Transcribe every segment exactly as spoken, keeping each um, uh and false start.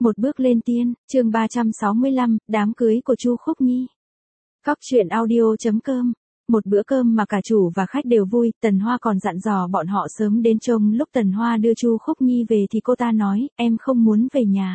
Một bước lên tiên, chương ba trăm sáu mươi lăm, đám cưới của Chu Khúc Nhi. Cóc truyện audio chấm com. Một bữa cơm mà cả chủ và khách đều vui, Tần Hoa còn dặn dò bọn họ sớm đến trông. Lúc Tần Hoa đưa Chu Khúc Nhi về thì cô ta nói, em không muốn về nhà.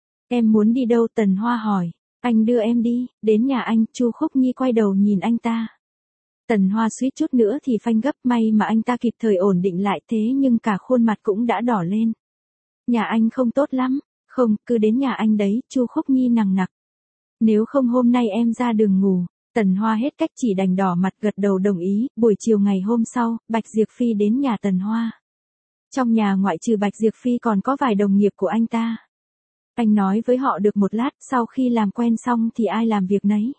Em muốn đi đâu? Tần Hoa hỏi. Anh đưa em đi, đến nhà anh. Chu Khúc Nhi quay đầu nhìn anh ta. Tần Hoa suýt chút nữa thì phanh gấp, may mà anh ta kịp thời ổn định lại, thế nhưng cả khuôn mặt cũng đã đỏ lên. Nhà anh không tốt lắm. Không, cứ đến nhà anh đấy. Chu Khúc Nhi nằng nặc. Nếu không hôm nay em ra đường ngủ. Tần Hoa hết cách chỉ đành đỏ mặt gật đầu đồng ý. Buổi chiều ngày hôm sau, Bạch Diệp Phi đến nhà Tần Hoa. Trong nhà ngoại trừ Bạch Diệp Phi còn có vài đồng nghiệp của anh ta. Anh nói với họ được một lát, sau khi làm quen xong thì ai làm việc nấy.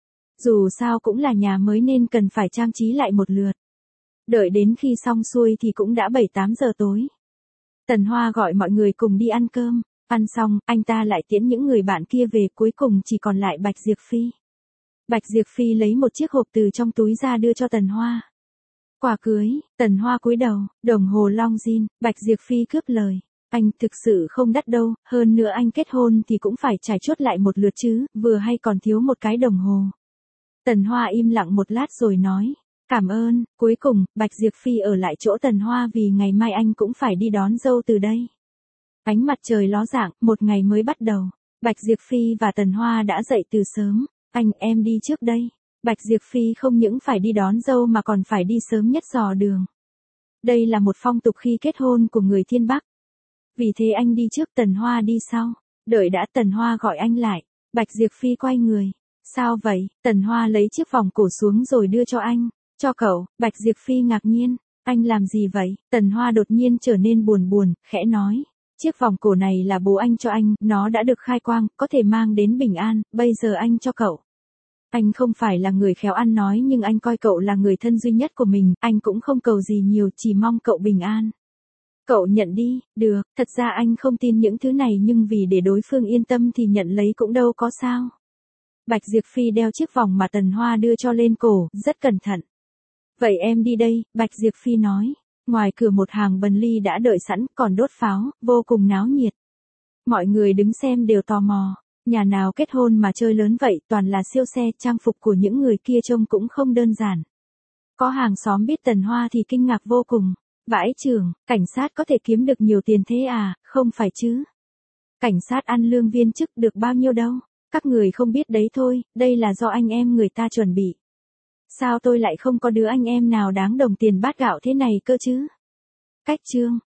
Dù sao cũng là nhà mới nên cần phải trang trí lại một lượt. Đợi đến khi xong xuôi thì cũng đã bảy tám giờ tối. Tần Hoa gọi mọi người cùng đi ăn cơm. Ăn xong, anh ta lại tiễn những người bạn kia về, cuối cùng chỉ còn lại Bạch Diệp Phi. Bạch Diệp Phi lấy một chiếc hộp từ trong túi ra đưa cho Tần Hoa. Quà cưới. Tần Hoa cúi đầu. Đồng hồ Longines. Bạch Diệp Phi cướp lời. Anh thực sự không đắt đâu, hơn nữa anh kết hôn thì cũng phải trải chuốt lại một lượt chứ, vừa hay còn thiếu một cái đồng hồ. Tần Hoa im lặng một lát rồi nói. Cảm ơn. Cuối cùng, Bạch Diệp Phi ở lại chỗ Tần Hoa vì ngày mai anh cũng phải đi đón dâu từ đây. Ánh mặt trời ló dạng, một ngày mới bắt đầu. Bạch Diệp Phi và Tần Hoa đã dậy từ sớm. Anh, em đi trước đây. Bạch Diệp Phi không những phải đi đón dâu mà còn phải đi sớm nhất dò đường. Đây là một phong tục khi kết hôn của người Thiên Bắc. Vì thế anh đi trước, Tần Hoa đi sau. Đợi đã, Tần Hoa gọi anh lại. Bạch Diệp Phi quay người. Sao vậy? Tần Hoa lấy chiếc vòng cổ xuống rồi đưa cho anh. Cho cậu. Bạch Diệp Phi ngạc nhiên. Anh làm gì vậy? Tần Hoa đột nhiên trở nên buồn buồn, khẽ nói. Chiếc vòng cổ này là bố anh cho anh, nó đã được khai quang, có thể mang đến bình an, bây giờ anh cho cậu. Anh không phải là người khéo ăn nói nhưng anh coi cậu là người thân duy nhất của mình, anh cũng không cầu gì nhiều, chỉ mong cậu bình an. Cậu nhận đi. Được, thật ra anh không tin những thứ này nhưng vì để đối phương yên tâm thì nhận lấy cũng đâu có sao. Bạch Diệp Phi đeo chiếc vòng mà Tần Hoa đưa cho lên cổ, rất cẩn thận. Vậy em đi đây, Bạch Diệp Phi nói. Ngoài cửa một hàng bần ly đã đợi sẵn, còn đốt pháo, vô cùng náo nhiệt. Mọi người đứng xem đều tò mò. Nhà nào kết hôn mà chơi lớn vậy, toàn là siêu xe, trang phục của những người kia trông cũng không đơn giản. Có hàng xóm biết Tần Hoa thì kinh ngạc vô cùng. Vãi chưởng, cảnh sát có thể kiếm được nhiều tiền thế à, không phải chứ? Cảnh sát ăn lương viên chức được bao nhiêu đâu? Các người không biết đấy thôi, đây là do anh em người ta chuẩn bị. Sao tôi lại không có đứa anh em nào đáng đồng tiền bát gạo thế này cơ chứ? Cách chương.